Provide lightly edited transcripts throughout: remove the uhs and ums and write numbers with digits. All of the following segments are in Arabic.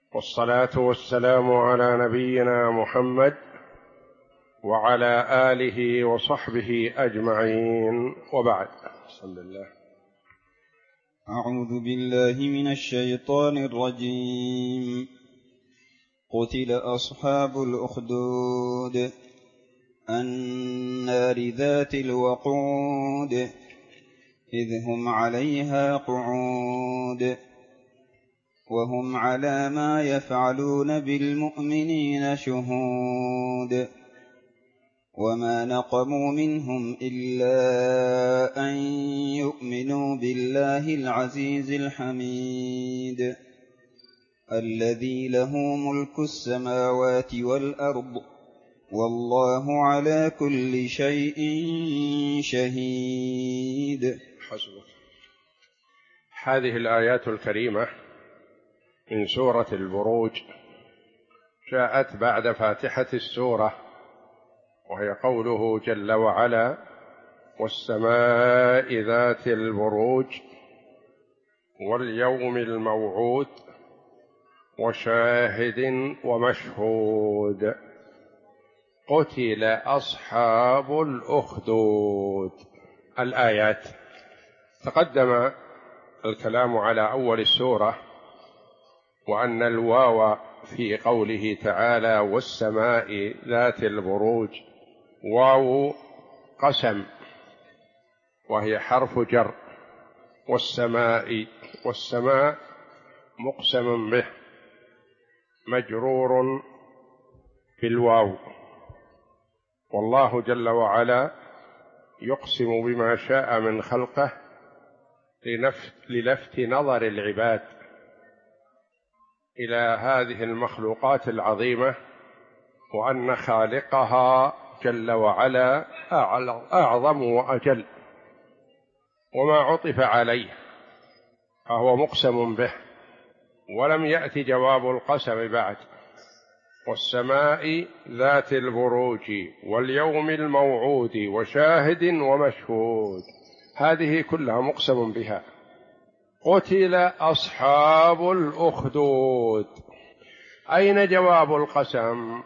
والصلاة والسلام على نبينا محمد وعلى آله وصحبه أجمعين، وبعد. بسم الله. أعوذ بالله من الشيطان الرجيم. قتل أصحاب الأخدود النار ذات الوقود إذ هم عليها قعود وهم على ما يفعلون بالمؤمنين شهود وما نقموا منهم إلا أن يؤمنوا بالله العزيز الحميد الذي له ملك السماوات والأرض والله على كل شيء شهيد. حسبك. هذه الآيات الكريمة من سورة البروج جاءت بعد فاتحة السورة، وهي قوله جل وعلا: والسماء ذات البروج واليوم الموعود وشاهد ومشهود قتل أصحاب الأخدود. الآيات. تقدم الكلام على أول السورة، وأن الواو في قوله تعالى والسماء ذات البروج واو قسم، وهي حرف جر، والسماء مقسم به مجرور بالواو، والله جل وعلا يقسم بما شاء من خلقه للفت نظر العباد إلى هذه المخلوقات العظيمة، وأن خالقها جل وعلا أعظم وأجل، وما عطف عليه فهو مقسم به، ولم يأتي جواب القسم بعد. والسماء ذات البروج واليوم الموعود وشاهد ومشهود، هذه كلها مقسم بها. قتل أصحاب الأخدود، أين جواب القسم؟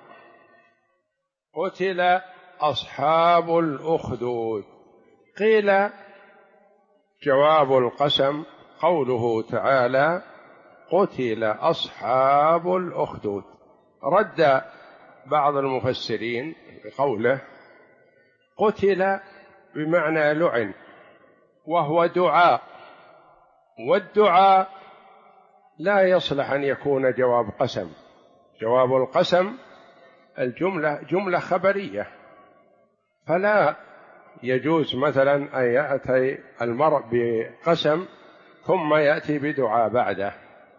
قتل أصحاب الأخدود. قيل جواب القسم قوله تعالى: قتل أصحاب الأخدود. رد بعض المفسرين بقوله: قتل بمعنى لعن، وهو دعاء، والدعاء لا يصلح أن يكون جواب قسم. جواب القسم الجملة جملة خبرية، فلا يجوز مثلا أن يأتي المرء بقسم ثم يأتي بدعاء بعده.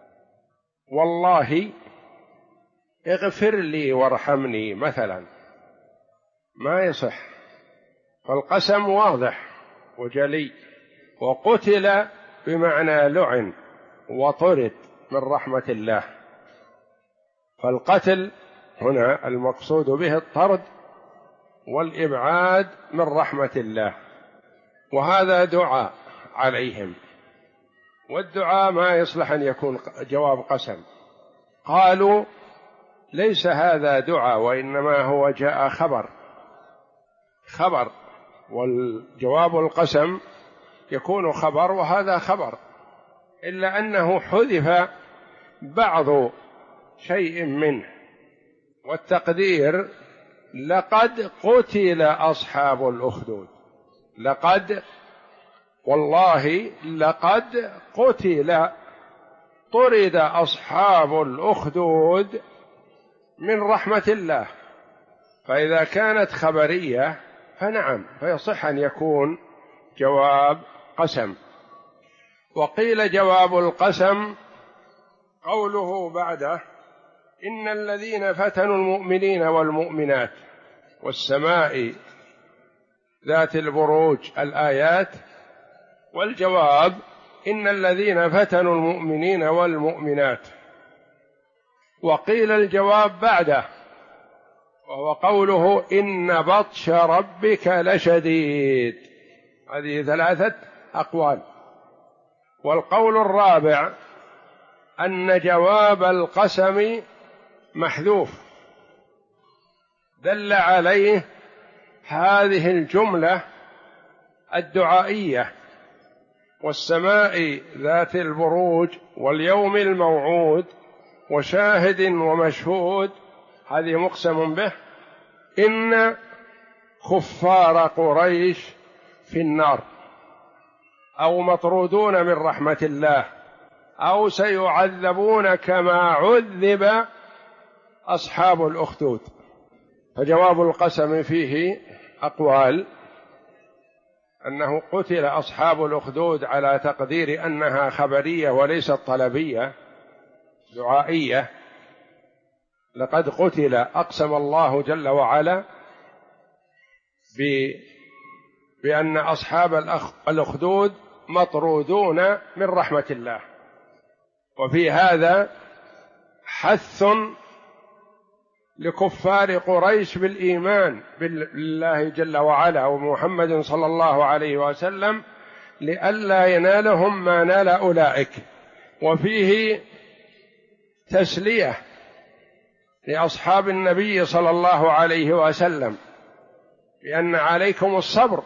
والله اغفر لي وارحمني مثلا، ما يصح، فالقسم واضح وجلي. وقتل بمعنى لعن وطرد من رحمة الله، فالقتل هنا المقصود به الطرد والإبعاد من رحمة الله، وهذا دعاء عليهم، والدعاء ما يصلح أن يكون جواب قسم. قالوا ليس هذا دعاء، وإنما هو جاء خبر، والجواب القسم يكون خبر، وهذا خبر، إلا أنه حذف بعض شيء منه، والتقدير لقد قتل أصحاب الأخدود. لقد، والله لقد قتل، طرد أصحاب الأخدود من رحمة الله. فإذا كانت خبرية فنعم، فيصح أن يكون جواب قسم. وقيل جواب القسم قوله بعده: إن الذين فتنوا المؤمنين والمؤمنات والسماء ذات البروج، الآيات. والجواب: إن الذين فتنوا المؤمنين والمؤمنات. وقيل الجواب بعده، وهو قوله: إن بطش ربك لشديد. هذه 3 أقوال. والقول الرابع أن جواب القسم محذوف، دل عليه هذه الجملة الدعائية: والسماء ذات البروج واليوم الموعود وشاهد ومشهود، هذه مقسم به، إن كفار قريش في النار أو مطرودون من رحمة الله أو سيعذبون كما عذب أصحاب الأخدود. فجواب القسم فيه أقوال: أنه قتل أصحاب الأخدود على تقدير أنها خبرية وليست طلبية دعائية، لقد قتل، أقسم الله جل وعلا بأن أصحاب الأخدود مطرودون من رحمة الله. وفي هذا حث لكفار قريش بالإيمان بالله جل وعلا ومحمد صلى الله عليه وسلم لئلا ينالهم ما نال أولئك، وفيه تسلية لأصحاب النبي صلى الله عليه وسلم بأن عليكم الصبر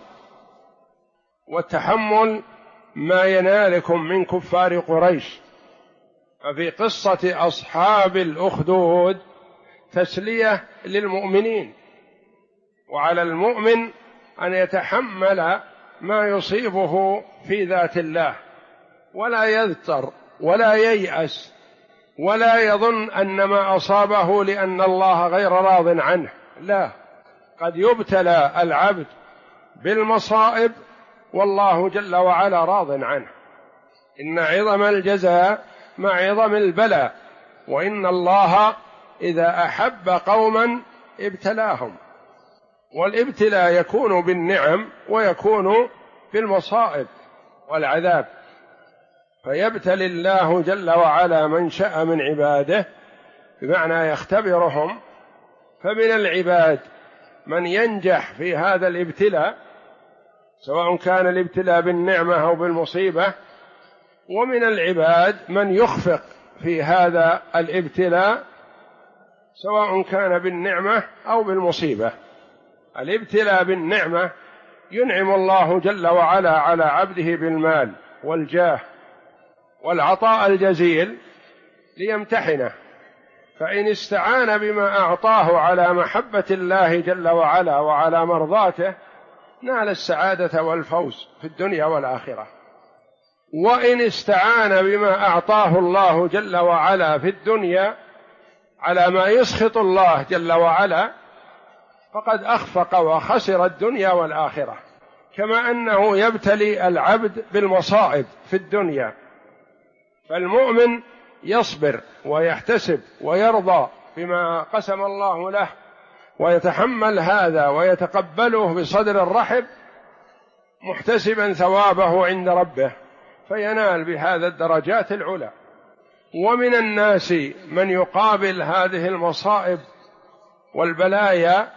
والتحمل ما ينالكم من كفار قريش. ففي قصة أصحاب الأخدود تسلية للمؤمنين، وعلى المؤمن أن يتحمل ما يصيبه في ذات الله ولا يذتر ولا ييأس ولا يظن أن ما أصابه لأن الله غير راض عنه، لا، قد يبتلى العبد بالمصائب والله جل وعلا راض عنه. إن عظم الجزاء مع عظم البلاء، وإن الله إذا أحب قوما ابتلاهم، والابتلاء يكون بالنعم ويكون بالمصائب والعذاب. فيبتلي الله جل وعلا من شاء من عباده، بمعنى يختبرهم. فمن العباد من ينجح في هذا الابتلاء سواء كان الابتلاء بالنعمة أو بالمصيبة، ومن العباد من يخفق في هذا الابتلاء سواء كان بالنعمة أو بالمصيبة. الابتلاء بالنعمة ينعم الله جل وعلا على عبده بالمال والجاه والعطاء الجزيل ليمتحنه، فإن استعان بما أعطاه على محبة الله جل وعلا وعلى مرضاته نال السعادة والفوز في الدنيا والآخرة. وإن استعان بما أعطاه الله جل وعلا في الدنيا على ما يسخط الله جل وعلا فقد أخفق وخسر الدنيا والآخرة. كما أنه يبتلي العبد بالمصائب في الدنيا، فالمؤمن يصبر ويحتسب ويرضى بما قسم الله له ويتحمل هذا ويتقبله بصدر الرحب محتسبا ثوابه عند ربه، فينال بهذا الدرجات العلى. ومن الناس من يقابل هذه المصائب والبلايا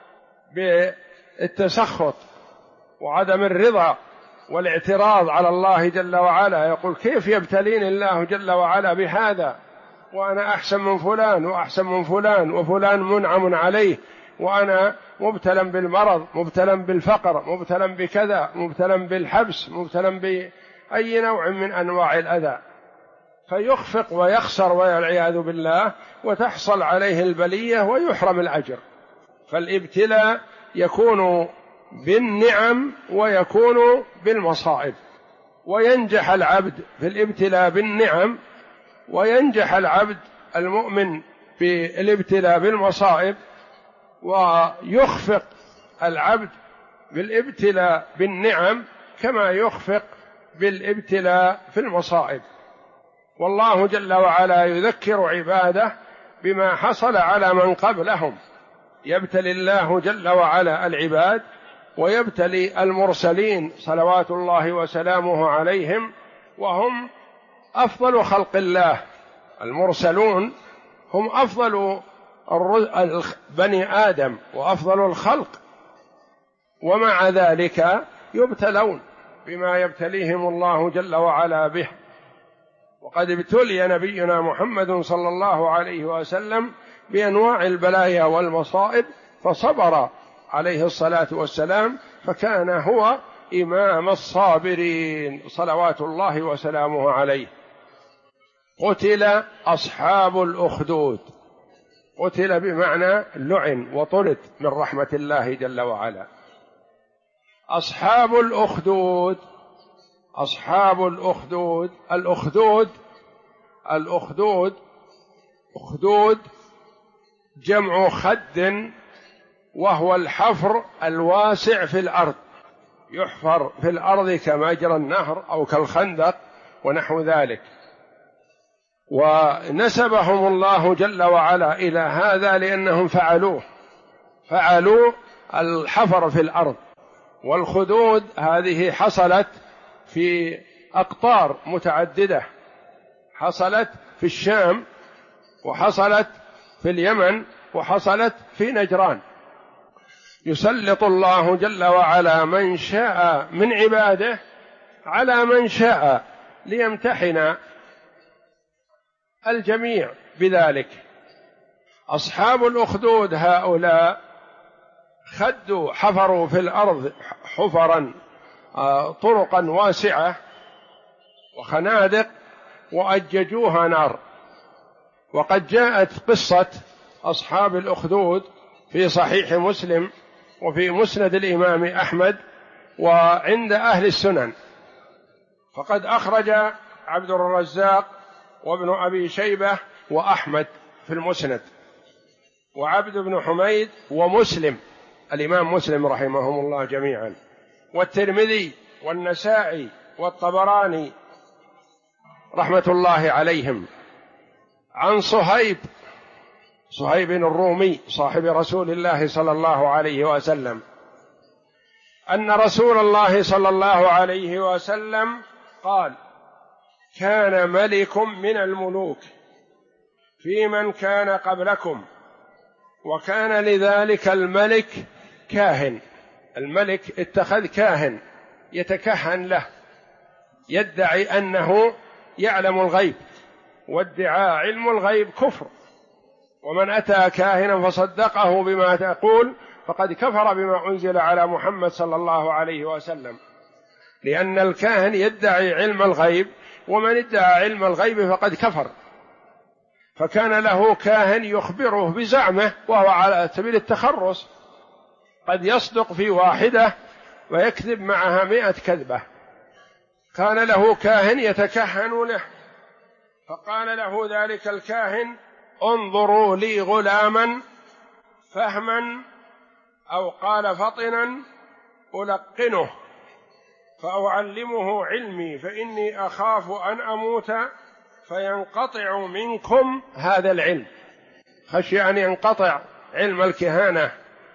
بالتسخط وعدم الرضا والاعتراض على الله جل وعلا، يقول: كيف يبتليني الله جل وعلا بهذا وأنا أحسن من فلان وأحسن من فلان، وفلان منعم عليه وأنا مبتلى بالمرض، مبتلى بالفقر، مبتلى بكذا، مبتلى بالحبس، مبتلى بأي نوع من أنواع الأذى، فيخفق ويخسر والعياذ بالله، وتحصل عليه البلية ويحرم الأجر. فالابتلاء يكون بالنعم ويكون بالمصائب، وينجح العبد في الابتلاء بالنعم، وينجح العبد المؤمن في الابتلاء بالمصائب، ويخفق العبد بالابتلاء بالنعم كما يخفق بالابتلاء في المصائب. والله جل وعلا يذكر عباده بما حصل على من قبلهم، يبتلي الله جل وعلا العباد ويبتلي المرسلين صلوات الله وسلامه عليهم، وهم أفضل خلق الله. المرسلون هم أفضل بني آدم وأفضل الخلق، ومع ذلك يبتلون بما يبتليهم الله جل وعلا به. وقد ابتلي نبينا محمد صلى الله عليه وسلم بأنواع البلايا والمصائب فصبر عليه الصلاة والسلام، فكان هو إمام الصابرين صلوات الله وسلامه عليه. قتل أصحاب الأخدود، قتل بمعنى لعن وطرد من رحمة الله جل وعلا. أصحاب الأخدود، أصحاب الأخدود، الأخدود أخدود جمع خد، وهو الحفر الواسع في الأرض، يحفر في الأرض كمجرى النهر أو كالخندق ونحو ذلك. ونسبهم الله جل وعلا إلى هذا لأنهم فعلوا الحفر في الأرض. والخدود هذه حصلت في أقطار متعددة، حصلت في الشام، وحصلت في اليمن، وحصلت في نجران. يسلط الله جل وعلا من شاء من عباده على من شاء ليمتحن الجميع بذلك. أصحاب الأخدود هؤلاء حفروا في الأرض حفرا، طرقا واسعة وخنادق، وأججوها نار. وقد جاءت قصة أصحاب الأخدود في صحيح مسلم وفي مسند الإمام أحمد وعند أهل السنن، فقد أخرج عبد الرزاق وابن أبي شيبة وأحمد في المسند، وعبد بن حميد ومسلم الإمام مسلم رحمهم الله جميعا، والترمذي والنسائي والطبراني رحمة الله عليهم، عن صهيب الرومي صاحب رسول الله صلى الله عليه وسلم أن رسول الله صلى الله عليه وسلم قال: كان ملك من الملوك في من كان قبلكم، وكان لذلك الملك كاهن. الملك اتخذ كاهن يتكهن له، يدعي أنه يعلم الغيب، وادعاء علم الغيب كفر، ومن أتى كاهنا فصدقه بما تقول فقد كفر بما أنزل على محمد صلى الله عليه وسلم، لأن الكاهن يدعي علم الغيب، ومن ادعى علم الغيب فقد كفر. فكان له كاهن يخبره بزعمه وهو على سبيل التخرص، قد يصدق في واحدة ويكذب معها 100 كذبة. كان له كاهن يتكهن له، فقال له ذلك الكاهن: انظروا لي غلاما فهما، أو قال فطنا، ألقنه فأعلمه علمي، فإني أخاف أن أموت فينقطع منكم هذا العلم. خشي أن ينقطع علم الكهانة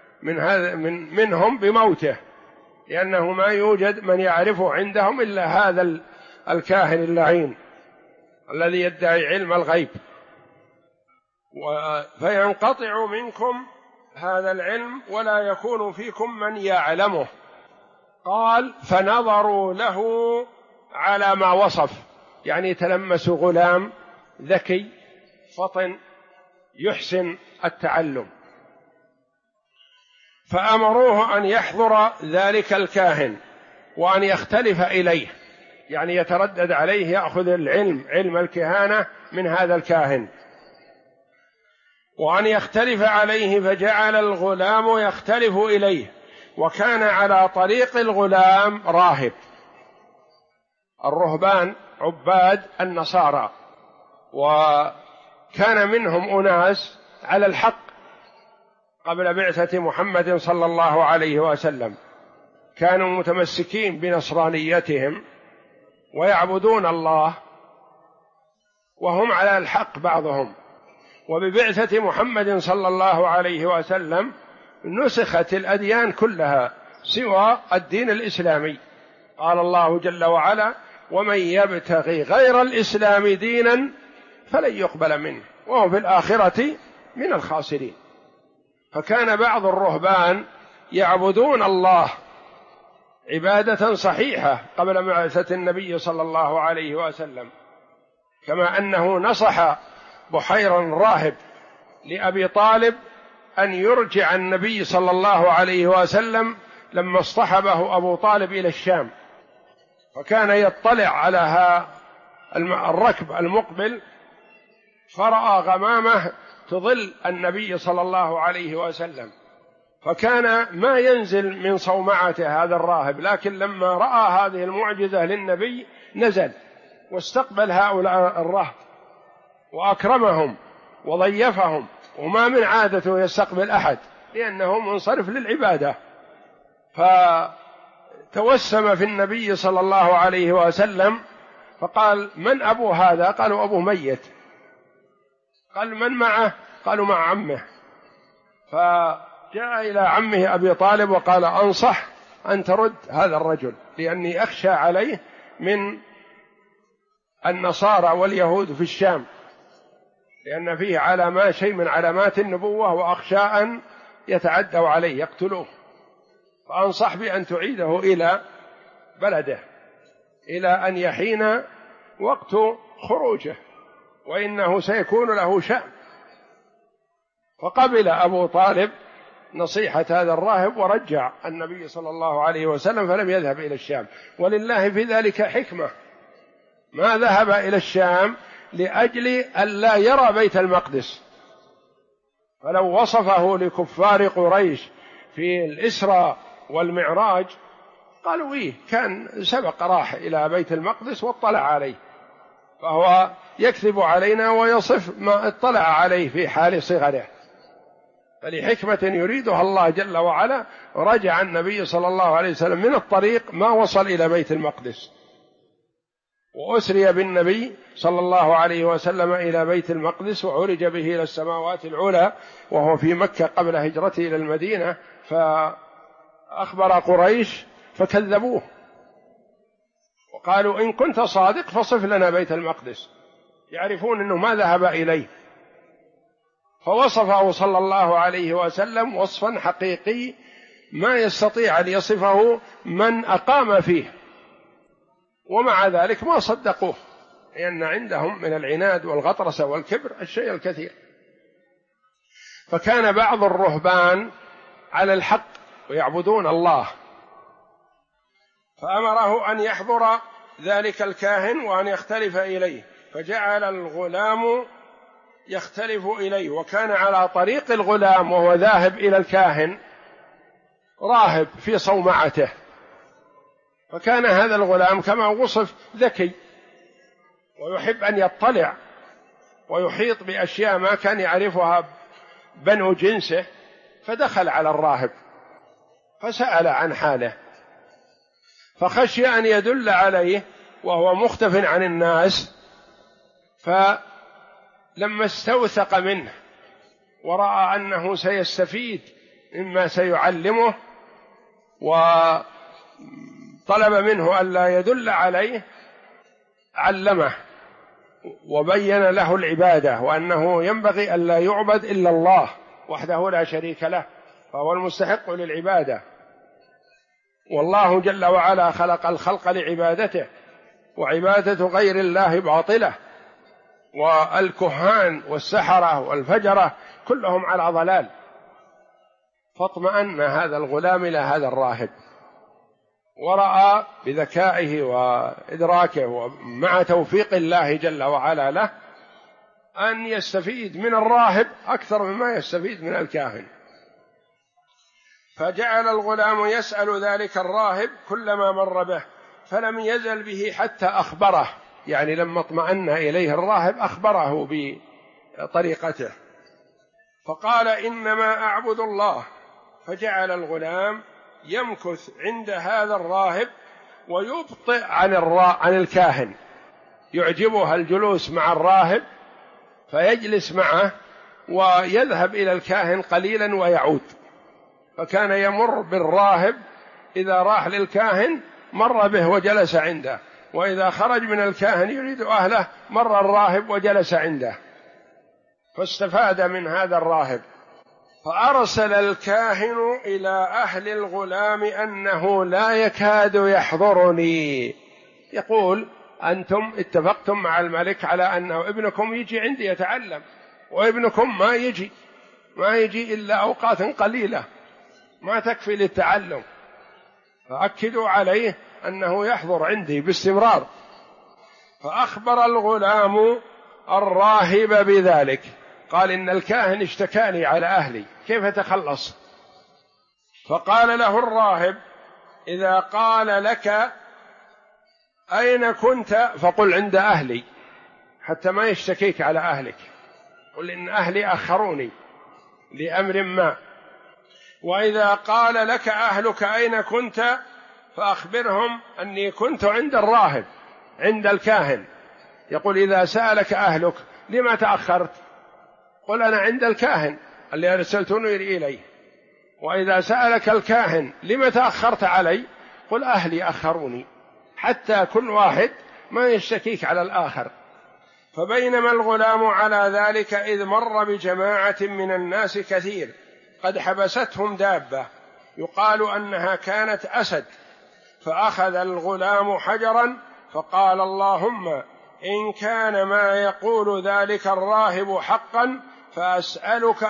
منهم بموته، لأنه ما يوجد من يعرفه عندهم إلا هذا الكاهن اللعين الذي يدعي علم الغيب. فينقطع منكم هذا العلم ولا يكون فيكم من يعلمه. قال: فنظروا له على ما وصف، يعني تلمسوا غلام ذكي فطن يحسن التعلم، فأمروه أن يحضر ذلك الكاهن وأن يختلف إليه، يعني يتردد عليه يأخذ العلم، علم الكهانة من هذا الكاهن، وأن يختلف عليه. فجعل الغلام يختلف إليه، وكان على طريق الغلام راهب. الرهبان عباد النصارى، وكان منهم أناس على الحق قبل بعثة محمد صلى الله عليه وسلم، كانوا متمسكين بنصرانيتهم ويعبدون الله وهم على الحق بعضهم. وببعثة محمد صلى الله عليه وسلم نسخت الأديان كلها سوى الدين الإسلامي. قال الله جل وعلا: ومن يبتغي غير الإسلام دينا فلن يقبل منه وهو في الآخرة من الخاسرين. فكان بعض الرهبان يعبدون الله عبادة صحيحة قبل بعثة النبي صلى الله عليه وسلم، كما أنه نصح بحير الراهب لأبي طالب أن يرجع النبي صلى الله عليه وسلم لما اصطحبه أبو طالب إلى الشام، فكان يطلع على الركب المقبل فرأى غمامة تظل النبي صلى الله عليه وسلم، فكان ما ينزل من صومعته هذا الراهب، لكن لما رأى هذه المعجزة للنبي نزل واستقبل هؤلاء الرهب وأكرمهم وضيفهم، وما من عادته يستقبل أحد لأنه منصرف للعبادة. فتوسم في النبي صلى الله عليه وسلم فقال: من أبو هذا؟ قالوا: أبو ميت. قال: من معه؟ قالوا: مع عمه. فجاء إلى عمه أبي طالب وقال: أنصح أن ترد هذا الرجل، لأني أخشى عليه من النصارى واليهود في الشام، لأن فيه علامات، شيء من علامات النبوة، وأخشى أن يتعدوا عليه يقتلوه، فأنصح بأن تعيده إلى بلده إلى أن يحين وقت خروجه، وإنه سيكون له شأن. فقبل أبو طالب نصيحة هذا الراهب ورجع النبي صلى الله عليه وسلم، فلم يذهب إلى الشام. ولله في ذلك حكمة، ما ذهب إلى الشام لأجل ألا يرى بيت المقدس، فلو وصفه لكفار قريش في الإسراء والمعراج قالوا: إيه، كان سبق راح إلى بيت المقدس واطلع عليه، فهو يكذب علينا ويصف ما اطلع عليه في حال صغره. فلحكمة يريدها الله جل وعلا رجع النبي صلى الله عليه وسلم من الطريق ما وصل إلى بيت المقدس، وأسري بالنبي صلى الله عليه وسلم إلى بيت المقدس، وعرج به إلى السماوات العلى وهو في مكة قبل هجرته إلى المدينة. فأخبر قريش فكذبوه وقالوا: إن كنت صادق فصف لنا بيت المقدس، يعرفون أنه ما ذهب إليه. فوصفه صلى الله عليه وسلم وصفا حقيقي ما يستطيع أن يصفه من أقام فيه، ومع ذلك ما صدقوه، لأن عندهم من العناد والغطرسة والكبر الشيء الكثير. فكان بعض الرهبان على الحق ويعبدون الله، فأمره أن يحضر ذلك الكاهن وأن يختلف إليه، فجعل الغلام يختلف إليه، وكان على طريق الغلام وهو ذاهب إلى الكاهن راهب في صومعته. فكان هذا الغلام كما وصف ذكي ويحب أن يطلع ويحيط بأشياء ما كان يعرفها بنو جنسه، فدخل على الراهب فسأل عن حاله، فخشي أن يدل عليه وهو مختف عن الناس، فلما استوثق منه ورأى أنه سيستفيد مما سيعلمه وطلب منه ألا يدل عليه، علمه وبين له العبادة، وأنه ينبغي ألا يعبد إلا الله وحده لا شريك له، فهو المستحق للعبادة، والله جل وعلا خلق الخلق لعبادته، وعبادة غير الله باطلة، والكهان والسحرة والفجرة كلهم على ضلال. فاطمأن هذا الغلام إلى هذا الراهب، ورأى بذكائه وإدراكه ومع توفيق الله جل وعلا له أن يستفيد من الراهب أكثر مما يستفيد من الكاهن. فجعل الغلام يسأل ذلك الراهب كلما مر به، فلم يزل به حتى أخبره، يعني لما اطمأن إليه الراهب أخبره بطريقته، فقال: إنما أعبد الله. فجعل الغلام يمكث عند هذا الراهب ويبطئ عن الكاهن، يعجبها الجلوس مع الراهب فيجلس معه ويذهب إلى الكاهن قليلا ويعود. فكان يمر بالراهب، إذا راح للكاهن مر به وجلس عنده، وإذا خرج من الكاهن يريد أهله مر الراهب وجلس عنده، فاستفاد من هذا الراهب. فأرسل الكاهن إلى أهل الغلام أنه لا يكاد يحضرني، يقول: أنتم اتفقتم مع الملك على أنه ابنكم يجي عندي يتعلم، وابنكم ما يجي إلا أوقات قليلة ما تكفي للتعلم، فأكدوا عليه أنه يحضر عندي باستمرار. فأخبر الغلام الراهب بذلك، قال إن الكاهن اشتكاني على أهلي، كيف أتخلص؟ فقال له الراهب: إذا قال لك أين كنت فقل عند أهلي، حتى ما يشتكيك على أهلك، قل إن أهلي أخروني لأمر ما. وإذا قال لك أهلك أين كنت فأخبرهم أني كنت عند الراهب عند الكاهن. يقول: إذا سألك أهلك لما تأخرت؟ قل أنا عند الكاهن اللي أرسلتني إليه. وإذا سألك الكاهن لما تأخرت علي؟ قل أهلي أخروني، حتى كل واحد ما يشتكيك على الآخر. فبينما الغلام على ذلك إذ مر بجماعة من الناس كثير قد حبستهم دابة يقال أنها كانت أسد، فأخذ الغلام حجرا فقال: اللهم إن كان ما يقول ذلك الراهب حقا فأسألك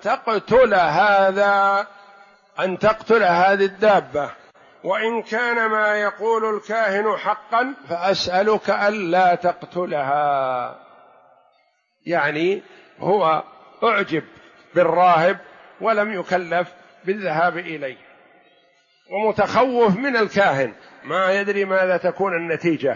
أن تقتل هذه الدابة، وإن كان ما يقول الكاهن حقا فأسألك ألا تقتلها. يعني هو أعجب بالراهب ولم يكلف بالذهاب إليه، ومتخوف من الكاهن ما يدري ماذا تكون النتيجة،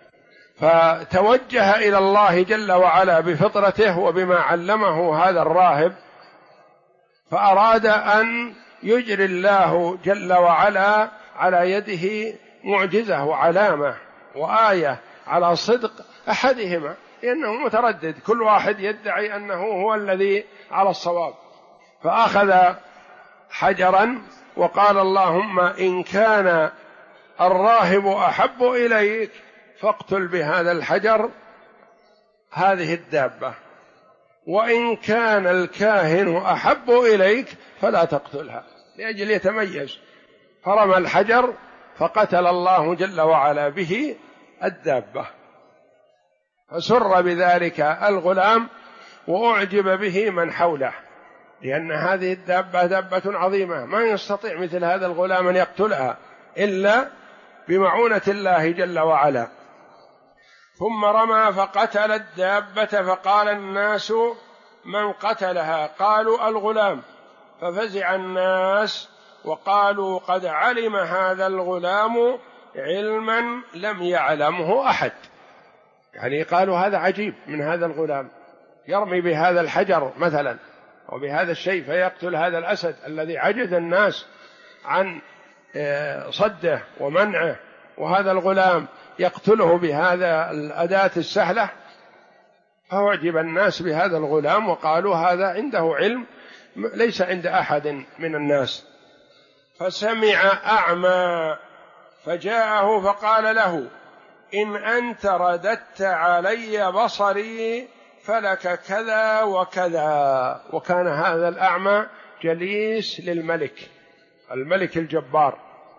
فتوجه إلى الله جل وعلا بفطرته وبما علمه هذا الراهب، فأراد أن يجري الله جل وعلا على يده معجزة وعلامة وآية على صدق أحدهما، لأنه متردد، كل واحد يدعي أنه هو الذي على الصواب. فأخذ حجرا وقال: اللهم إن كان الراهب أحب إليك فاقتل بهذا الحجر هذه الدابة، وإن كان الكاهن أحب إليك فلا تقتلها، لأجل يتميز. فرمى الحجر فقتل الله جل وعلا به الدابة، فسر بذلك الغلام وأعجب به من حوله، لأن هذه الدابة دابة عظيمة ما يستطيع مثل هذا الغلام أن يقتلها إلا بمعونة الله جل وعلا. ثم رمى فقتل الدابة، فقال الناس: من قتلها؟ قالوا: الغلام. ففزع الناس وقالوا: قد علم هذا الغلام علما لم يعلمه أحد. يعني قالوا: هذا عجيب من هذا الغلام، يرمي بهذا الحجر مثلا أو بهذا الشيء فيقتل هذا الأسد الذي عجز الناس عن صده ومنعه، وهذا الغلام يقتله بهذا الأداة السهلة. فأعجب الناس بهذا الغلام وقالوا: هذا عنده علم ليس عند أحد من الناس. فسمع أعمى فجاءه فقال له: إن أنت رددت علي بصري فلك كذا وكذا. وكان هذا الأعمى جليس للملك، الملك الجبار.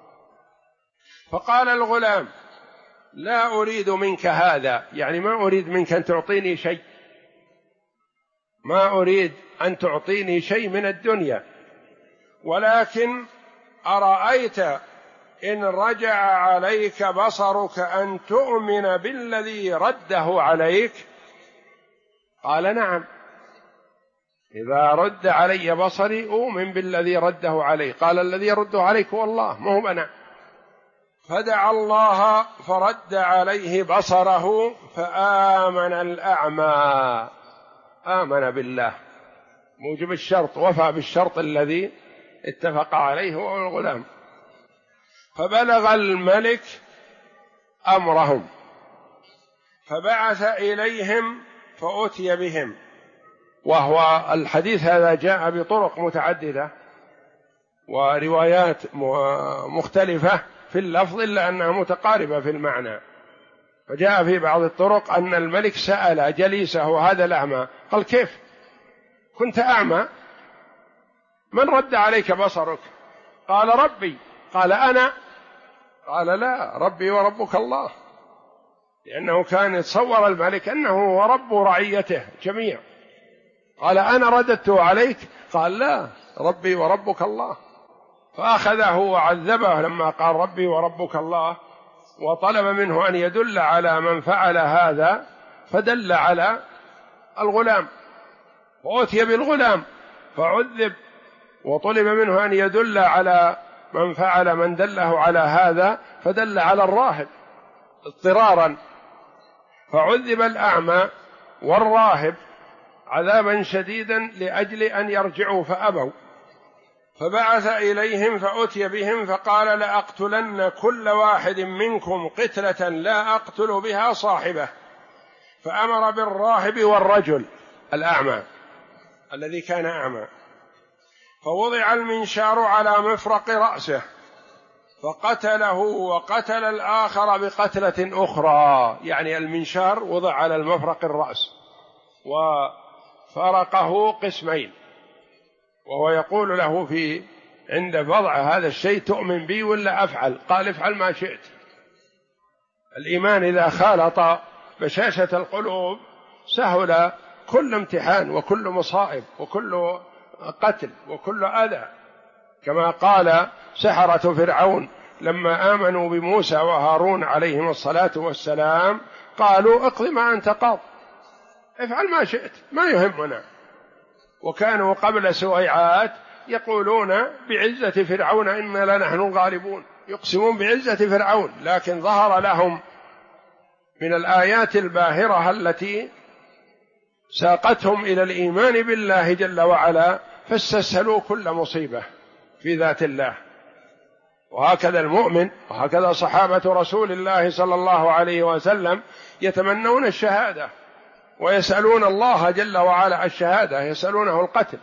فقال الغلام: لا أريد منك هذا، يعني ما أريد منك أن تعطيني شيء، ما أريد أن تعطيني شيء من الدنيا، ولكن أرأيت إن رجع عليك بصرك أن تؤمن بالذي رده عليك؟ قال: نعم، إذا رد علي بصري أؤمن بالذي رده علي. قال: الذي يرده عليك هو الله، ما هو أنا. فدعا الله فرد عليه بصره فآمن الأعمى، آمن بالله موجب الشرط، وفى بالشرط الذي اتفق عليه هو الغلام. فبلغ الملك أمرهم فبعث إليهم فأتي بهم. وهو الحديث هذا جاء بطرق متعددة وروايات مختلفة في اللفظ إلا أنها متقاربة في المعنى. فجاء في بعض الطرق أن الملك سأل جليسه هذا الأعمى، قال: كيف كنت أعمى؟ من رد عليك بصرك؟ قال: ربي. قال: أنا؟ قال: لا، ربي وربك الله. لأنه كان يتصور الملك أنه هو رب رعيته جميع. قال أنا رددته عليك؟ قال لا، ربي وربك الله. فأخذه وعذبه لما قال ربي وربك الله، وطلب منه أن يدل على من فعل هذا، فدل على الغلام، وأتي بالغلام فعذب، وطلب منه أن يدل على من فعل من دله على هذا، فدل على الراهب اضطرارا، فعذب الأعمى والراهب عذابا شديدا لأجل أن يرجعوا فأبوا. فبعث إليهم فأتي بهم فقال لأقتلن كل واحد منكم قتلة لا أقتل بها صاحبه. فأمر بالراهب والرجل الأعمى الذي كان أعمى، فوضع المنشار على مفرق رأسه فقتله، وقتل الآخر بقتلة أخرى، يعني المنشار وضع على المفرق الرأس وفرقه قسمين، وهو يقول له في عند وضع هذا الشيء تؤمن بي ولا أفعل؟ قال افعل ما شئت. الإيمان إذا خالط بشاشة القلوب سهل كل امتحان وكل مصائب وكل قتل وكل أذى، كما قال سحرة فرعون لما آمنوا بموسى وهارون عليهم الصلاة والسلام قالوا اقض ما أنت قاض، افعل ما شئت ما يهمنا. وكانوا قبل سويعات يقولون بعزة فرعون إنا لنحن الغالبون، يقسمون بعزة فرعون، لكن ظهر لهم من الآيات الباهرة التي ساقتهم إلى الإيمان بالله جل وعلا، فاستسهلوا كل مصيبة في ذات الله. وهكذا المؤمن، وهكذا صحابة رسول الله صلى الله عليه وسلم يتمنون الشهادة ويسألون الله جل وعلا الشهادة، يسألونه القتل.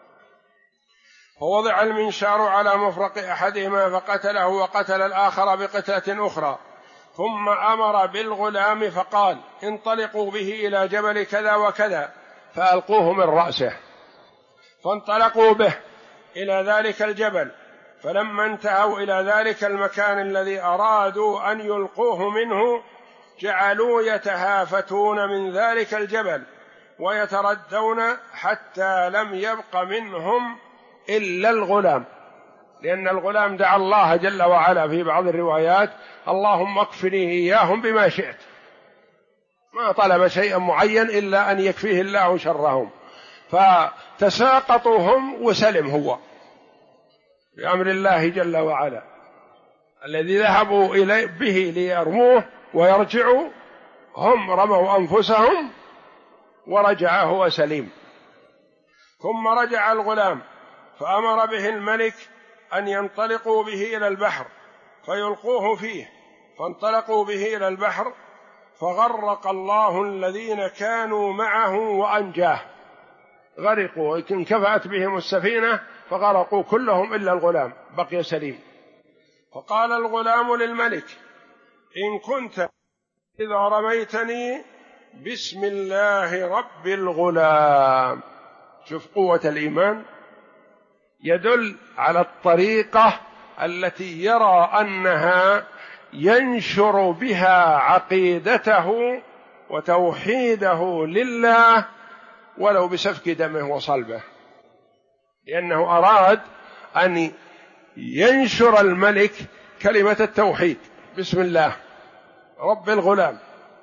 فوضع المنشار على مفرق أحدهما فقتله، وقتل الآخر بقتلة أخرى، ثم أمر بالغلام فقال انطلقوا به إلى جبل كذا وكذا، فألقوه من رأسه. فانطلقوا به إلى ذلك الجبل، فلما انتهوا إلى ذلك المكان الذي أرادوا أن يلقوه منه جعلوا يتهافتون من ذلك الجبل ويتردون حتى لم يبق منهم إلا الغلام، لأن الغلام دعا الله جل وعلا في بعض الروايات اللهم اكفني إياهم بما شئت، ما طلب شيئا معين إلا أن يكفيه الله شرهم. فتساقطوا هم وسلم هو بأمر الله جل وعلا، الذي ذهبوا إليه به ليرموه ويرجعوا هم رموا أنفسهم ورجع هو سليم. ثم رجع الغلام فأمر به الملك أن ينطلقوا به إلى البحر فيلقوه فيه، فانطلقوا به إلى البحر فغرق الله الذين كانوا معه وأنجاه، غرقوا، انكفأت بهم السفينة فغرقوا كلهم إلا الغلام بقي سليم. فقال الغلام للملك إن كنت إذا رميتني بسم الله رب الغلام. شوف قوة الإيمان، يدل على الطريقة التي يرى أنها ينشر بها عقيدته وتوحيده لله ولو بسفك دمه وصلبه، لأنه أراد أن ينشر الملك كلمة التوحيد بسم الله رب الغلام،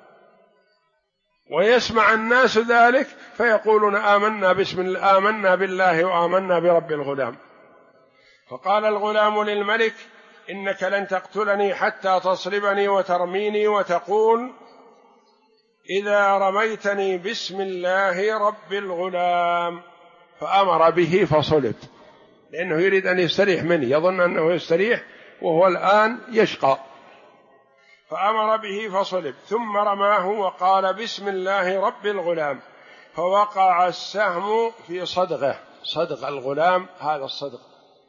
ويسمع الناس ذلك فيقولون آمنا بالله وآمنا برب الغلام. فقال الغلام للملك إنك لن تقتلني حتى تصلبني وترميني وتقول إذا رميتني بسم الله رب الغلام. فأمر به فصلب، لأنه يريد أن يستريح منه، يظن أنه يستريح وهو الآن يشقى. فأمر به فصلب، ثم رماه وقال بسم الله رب الغلام، فوقع السهم في صدغه، صدغ الغلام هذا الصدغ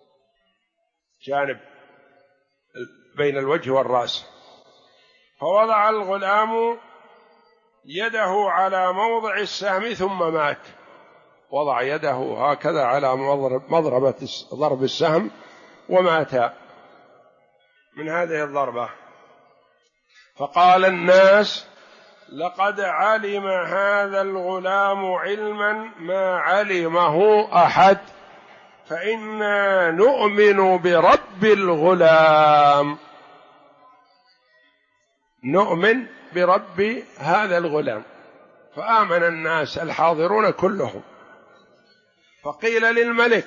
جانب بين الوجه والرأس. فوضع الغلام يده على موضع السهم ثم مات، وضع يده هكذا على مضربة ضرب السهم ومات من هذه الضربة. فقال الناس لقد علم هذا الغلام علما ما علمه أحد فإنا نؤمن برب الغلام، نؤمن برب هذا الغلام. فآمن الناس الحاضرون كلهم. فقيل للملك: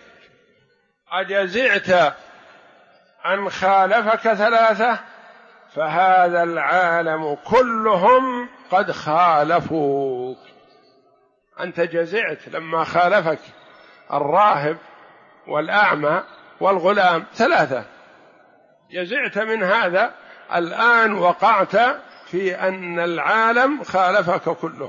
أجزعت أن خالفك ثلاثة؟ فهذا العالم كلهم قد خالفوك. أنت جزعت لما خالفك الراهب والأعمى والغلام ثلاثة، جزعت من هذا، الآن وقعت في أن العالم خالفك كله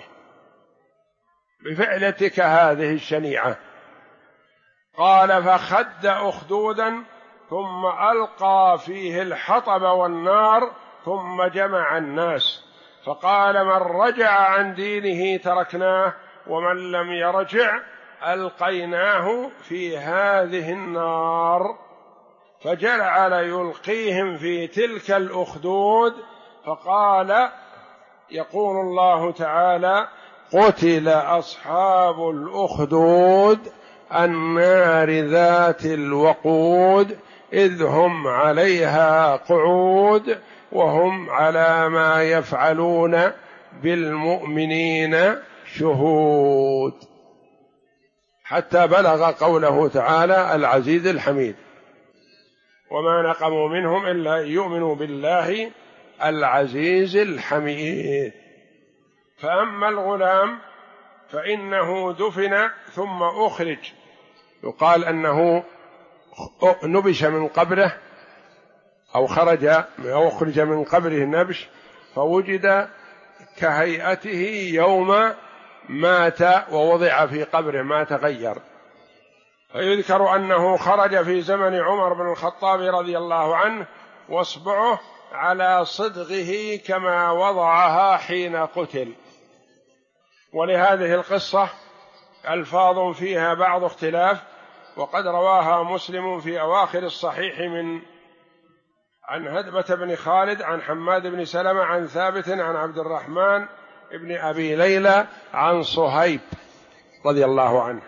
بفعلتك هذه الشنيعة. قال: فخد أخدودا ثم ألقى فيه الحطب والنار ثم جمع الناس فقال: من رجع عن دينه تركناه ومن لم يرجع ألقيناه في هذه النار. فجعل يلقيهم في تلك الأخدود. فقال: يقول الله تعالى: قتل أصحاب الأخدود النار ذات الوقود إذ هم عليها قعود وهم على ما يفعلون بالمؤمنين شهود، حتى بلغ قوله تعالى: العزيز الحميد. وما نقموا منهم إلا أن يؤمنوا بالله العزيز الحميد. فأما الغلام فإنه دفن ثم أخرج، يقال أنه نبش من قبره أو أخرج من قبره النبش، فوجد كهيئته يوم مات ووضع في قبره ما تغير. فيذكر أنه خرج في زمن عمر بن الخطاب رضي الله عنه واصبعه على صدغه كما وضعها حين قتل. ولهذه القصة ألفاظ فيها بعض اختلاف، وقد رواها مسلم في أواخر الصحيح عن هدبة بن خالد عن حماد بن سلمة عن ثابت عن عبد الرحمن بن أبي ليلى عن صهيب رضي الله عنه.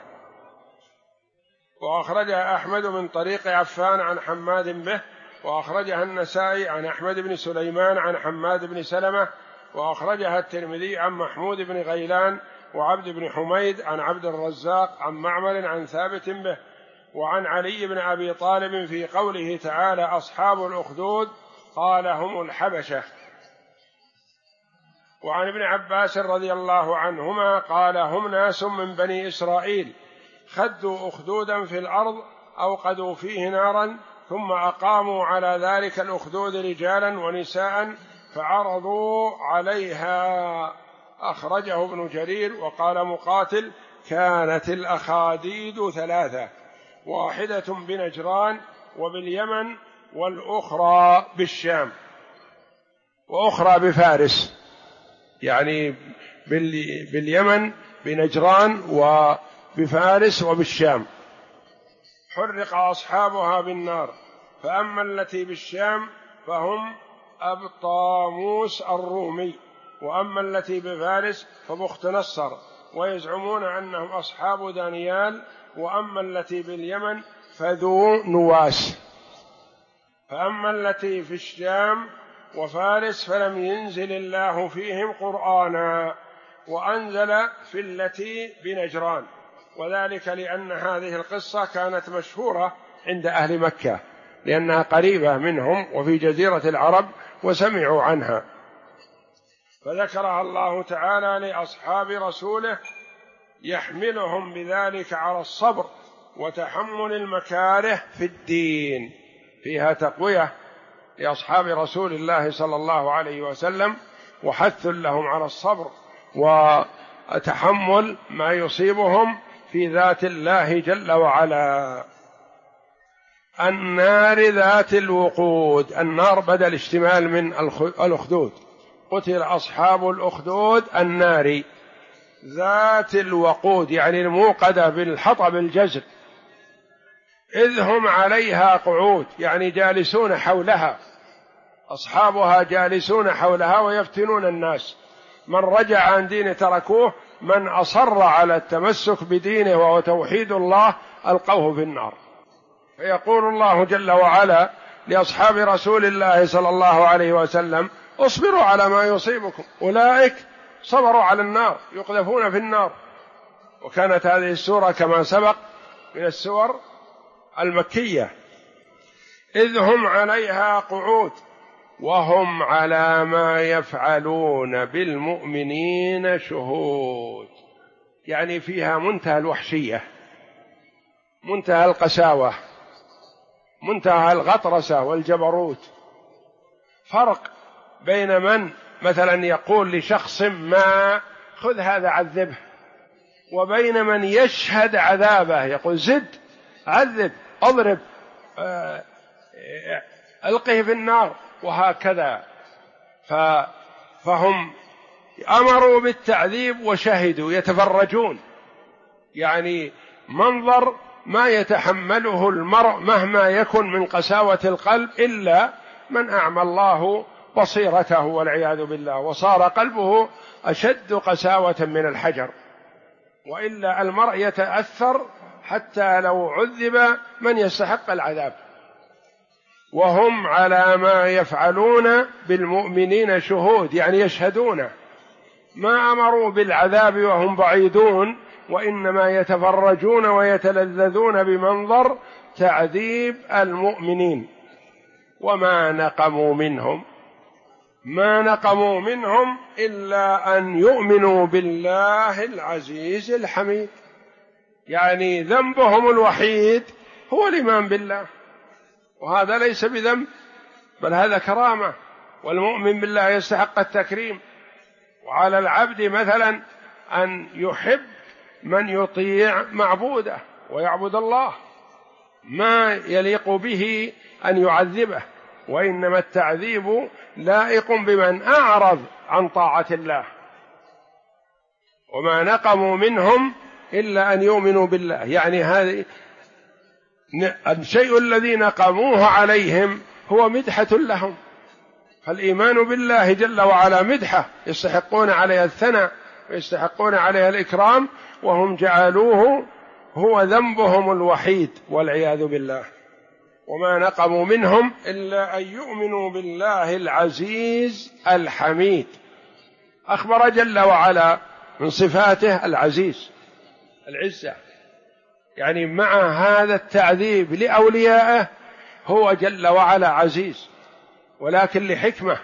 وأخرجها أحمد من طريق عفان عن حماد به، وأخرجها النسائي عن أحمد بن سليمان عن حماد بن سلمة، وأخرجها الترمذي عن محمود بن غيلان وعبد بن حميد عن عبد الرزاق عن معمر عن ثابت به، وعن علي بن أبي طالب في قوله تعالى: أصحاب الأخدود قال: هم الحبشة. وعن ابن عباس رضي الله عنهما قال: هم ناس من بني إسرائيل خدوا أخدودا في الأرض أوقدوا فيه نارا ثم أقاموا على ذلك الأخدود رجالا ونساء فعرضوا عليها. أخرجه ابن جرير. وقال مقاتل: كانت الأخاديد ثلاثة، واحدة بنجران وباليمن والأخرى بالشام وأخرى بفارس، يعني باليمن بنجران وبفارس وبالشام. حرق أصحابها بالنار. فأما التي بالشام فهم أبطاموس الرومي، وأما التي بفارس فبخت نصر، ويزعمون أنهم أصحاب دانيال. وأما التي باليمن فذو نواس. فأما التي في الشام وفارس فلم ينزل الله فيهم قرآنا، وأنزل في التي بنجران، وذلك لأن هذه القصة كانت مشهورة عند أهل مكة لأنها قريبة منهم وفي جزيرة العرب وسمعوا عنها، فذكرها الله تعالى لأصحاب رسوله يحملهم بذلك على الصبر وتحمل المكاره في الدين. فيها تقوية لأصحاب رسول الله صلى الله عليه وسلم وحث لهم على الصبر وتحمل ما يصيبهم في ذات الله جل وعلا. النار ذات الوقود، النار بدل اشتمال من الأخدود. قتل أصحاب الأخدود النار ذات الوقود، يعني الموقدة بالحطب الجزر. إذ هم عليها قعود، يعني جالسون حولها، أصحابها جالسون حولها ويفتنون الناس. من رجع عن دينه تركوه، من أصر على التمسك بدينه وهو توحيد الله ألقوه في النار. فيقول الله جل وعلا لأصحاب رسول الله صلى الله عليه وسلم: اصبروا على ما يصيبكم، أولئك صبروا على النار يقذفون في النار. وكانت هذه السورة كما سبق من السور المكية. إذ هم عليها قعود وهم على ما يفعلون بالمؤمنين شهود، يعني فيها منتهى الوحشية، منتهى القساوة، منتهى الغطرسة والجبروت. فرق بين من مثلا يقول لشخص ما خذ هذا عذبه، وبين من يشهد عذابه يقول زد عذب اضرب ألقه في النار، وهكذا. فهم أمروا بالتعذيب وشهدوا يتفرجون، يعني منظر ما يتحمله المرء مهما يكن من قساوة القلب إلا من أعمى الله بصيرته والعياذ بالله، وصار قلبه أشد قساوة من الحجر، وإلا المرء يتأثر حتى لو عذب من يستحق العذاب. وهم على ما يفعلون بالمؤمنين شهود، يعني يشهدون، ما أمروا بالعذاب وهم بعيدون، وإنما يتفرجون ويتلذذون بمنظر تعذيب المؤمنين. وما نقموا منهم، ما نقموا منهم إلا أن يؤمنوا بالله العزيز الحميد، يعني ذنبهم الوحيد هو الإيمان بالله، وهذا ليس بذنب بل هذا كرامة، والمؤمن بالله يستحق التكريم. وعلى العبد مثلا أن يحب من يطيع معبوده ويعبد الله، ما يليق به أن يعذبه، وإنما التعذيب لائق بمن أعرض عن طاعة الله. وما نقموا منهم إلا أن يؤمنوا بالله، يعني هذه الشيء الذي نقموه عليهم هو مدحة لهم، فالإيمان بالله جل وعلا مدحة يستحقون عليها الثناء ويستحقون عليها الإكرام، وهم جعلوه هو ذنبهم الوحيد والعياذ بالله. وما نقموا منهم إلا أن يؤمنوا بالله العزيز الحميد. أخبر جل وعلا من صفاته العزيز، العزة، يعني مع هذا التعذيب لأوليائه هو جل وعلا عزيز، ولكن لحكمة،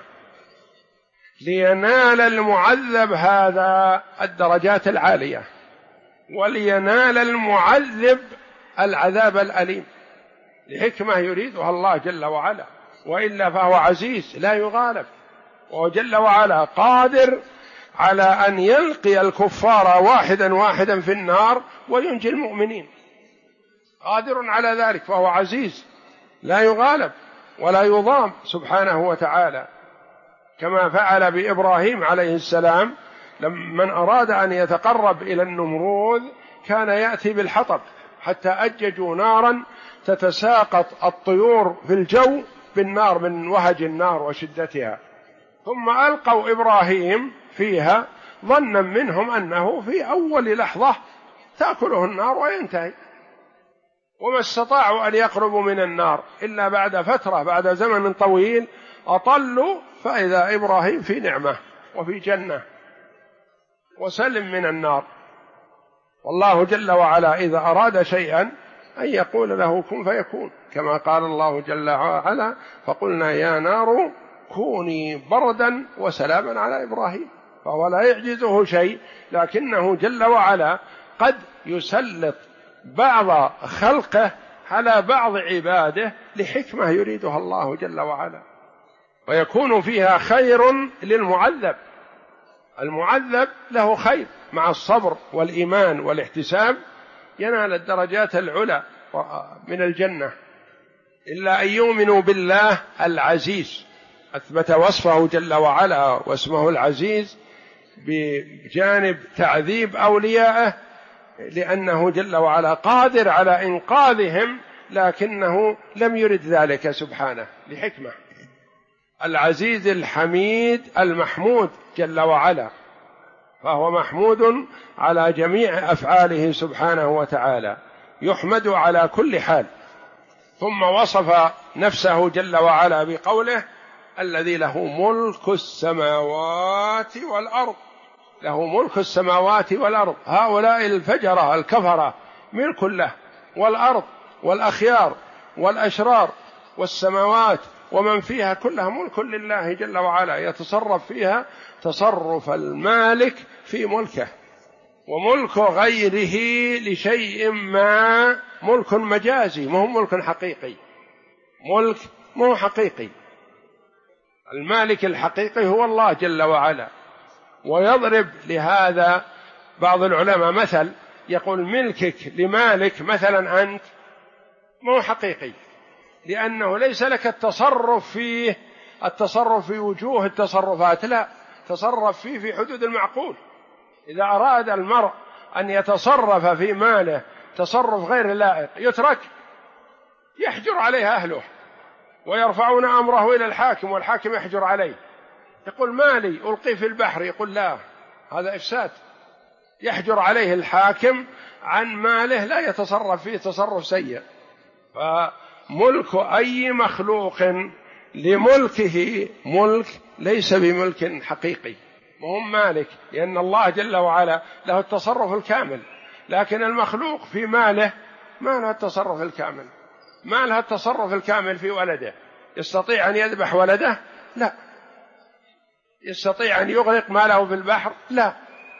لينال المعذب هذا الدرجات العالية، ولينال المعذب العذاب الأليم، لحكمة يريدها الله جل وعلا، وإلا فهو عزيز لا يغالب، وهو جل وعلا قادر على أن يلقي الكفار واحدا واحدا في النار وينجي المؤمنين، قادر على ذلك، فهو عزيز لا يغالب ولا يضام سبحانه وتعالى، كما فعل بإبراهيم عليه السلام لمن أراد أن يتقرب إلى النمرود كان يأتي بالحطب حتى أججوا نارا تتساقط الطيور في الجو بالنار من وهج النار وشدتها، ثم ألقوا إبراهيم فيها ظنا منهم أنه في أول لحظة تأكله النار وينتهي، وما استطاعوا أن يقربوا من النار إلا بعد فترة، بعد زمن طويل أطلوا، فإذا إبراهيم في نعمة وفي جنة وسلم من النار. والله جل وعلا إذا أراد شيئا أن يقول له كن فيكون، كما قال الله جل وعلا: فقلنا يا نار كوني بردا وسلاما على إبراهيم. فهو لا يعجزه شيء، لكنه جل وعلا قد يسلط بعض خلقه على بعض عباده لحكمة يريدها الله جل وعلا، ويكون فيها خير للمعذب. المعذب له خير مع الصبر والإيمان والاحتساب ينال الدرجات العلى من الجنة، إلا أن يؤمنوا بالله العزيز، أثبت وصفه جل وعلا واسمه العزيز بجانب تعذيب أوليائه، لأنه جل وعلا قادر على إنقاذهم، لكنه لم يرد ذلك سبحانه لحكمة. العزيز الحميد المحمود جل وعلا، فهو محمود على جميع أفعاله سبحانه وتعالى، يحمد على كل حال. ثم وصف نفسه جل وعلا بقوله: الذي له ملك السماوات والأرض. له ملك السماوات والأرض، هؤلاء الفجرة الكفرة ملك له، والأرض والأخيار والأشرار والسماوات ومن فيها كلها ملك لله جل وعلا، يتصرف فيها تصرف المالك في ملكه. وملك غيره لشيء ما ملك مجازي، مو ملك حقيقي، ملك مو حقيقي. المالك الحقيقي هو الله جل وعلا. ويضرب لهذا بعض العلماء مثل، يقول: ملكك لمالك مثلا أنت مو حقيقي، لأنه ليس لك التصرف فيه، التصرف في وجوه التصرفات، لا، تصرف فيه في حدود المعقول. إذا أراد المرء أن يتصرف في ماله تصرف غير لائق يترك، يحجر عليه أهله ويرفعون أمره إلى الحاكم، والحاكم يحجر عليه، يقول: مالي ألقي في البحر، يقول: لا، هذا إفساد. يحجر عليه الحاكم عن ماله، لا يتصرف فيه تصرف سيء. فملك أي مخلوق لملكه ملك ليس بملك حقيقي، وهم مالك، لأن الله جل وعلا له التصرف الكامل. لكن المخلوق في ماله ما له التصرف الكامل، ما له التصرف الكامل في ولده. يستطيع أن يذبح ولده؟ لا. يستطيع أن يغرق ماله في البحر؟ لا.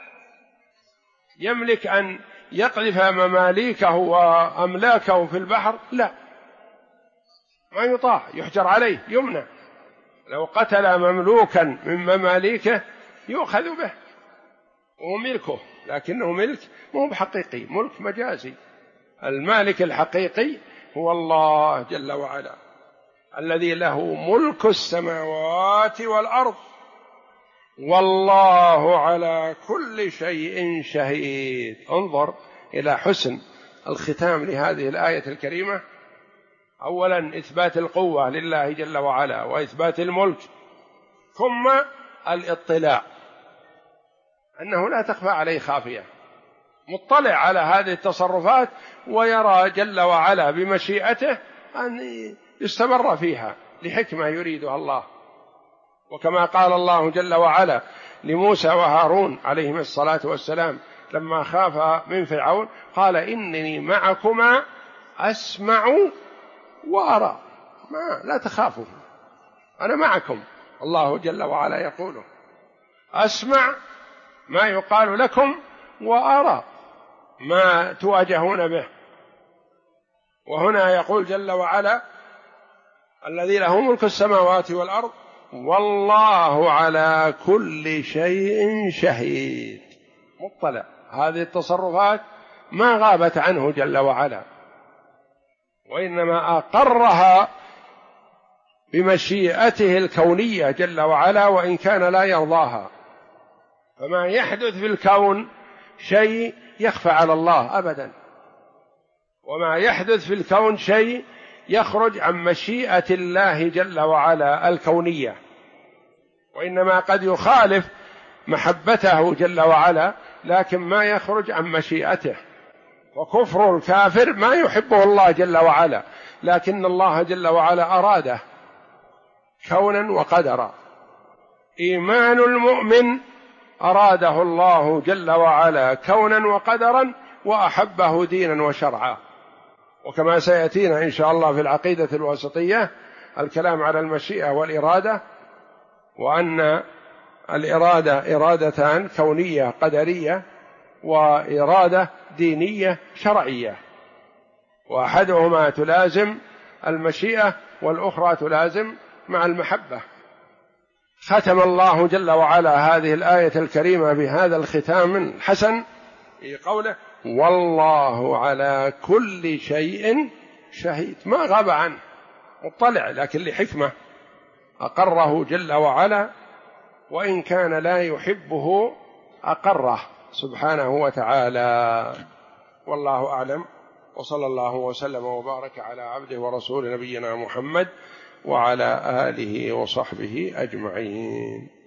يملك أن يقذف مماليكه وأملاكه في البحر؟ لا، ما يطاع، يحجر عليه، يمنع. لو قتل مملوكا من مماليكه يؤخذ به وهو ملكه، لكنه ملك مو بحقيقي، ملك مجازي. المالك الحقيقي هو الله جل وعلا، الذي له ملك السماوات والأرض، والله على كل شيء شهيد. انظر إلى حسن الختام لهذه الآية الكريمة. أولا إثبات القوة لله جل وعلا وإثبات الملك، ثم الاطلاع، أنه لا تخفى عليه خافية، مطلع على هذه التصرفات، ويرى جل وعلا بمشيئته أن يستمر فيها لحكمة يريدها الله. وكما قال الله جل وعلا لموسى وهارون عليهم الصلاة والسلام لما خاف من فرعون، قال: إنني معكما أسمع وأرى. لا تخافوا، أنا معكم. الله جل وعلا يقول: أسمع ما يقال لكم وأرى ما تواجهون به. وهنا يقول جل وعلا: الذي له ملك السماوات والأرض والله على كل شيء شهيد، مطلع. هذه التصرفات ما غابت عنه جل وعلا، وإنما أقرها بمشيئته الكونية جل وعلا، وإن كان لا يرضاها. فما يحدث في الكون شيء يخفى على الله أبدا، وما يحدث في الكون شيء يخرج عن مشيئة الله جل وعلا الكونية، وإنما قد يخالف محبته جل وعلا، لكن ما يخرج عن مشيئته. وكفر الكافر ما يحبه الله جل وعلا، لكن الله جل وعلا أراده كونا وقدرا. إيمان المؤمن أراده الله جل وعلا كونا وقدرا، وأحبه دينا وشرعا. وكما سيأتينا إن شاء الله في العقيدة الواسطية الكلام على المشيئة والإرادة، وأن الإرادة إرادتان: كونية قدرية، وإرادة دينية شرعية، وأحدهما تلازم المشيئة والأخرى تلازم مع المحبة. ختم الله جل وعلا هذه الآية الكريمة بهذا الختام الحسن في قوله: والله على كل شيء شهيد. ما غاب عنه، مطلع، لكن لحكمة أقره جل وعلا، وإن كان لا يحبه أقره سبحانه وتعالى. والله أعلم، وصلى الله وسلم وبارك على عبده ورسول نبينا محمد وعلى آله وصحبه أجمعين.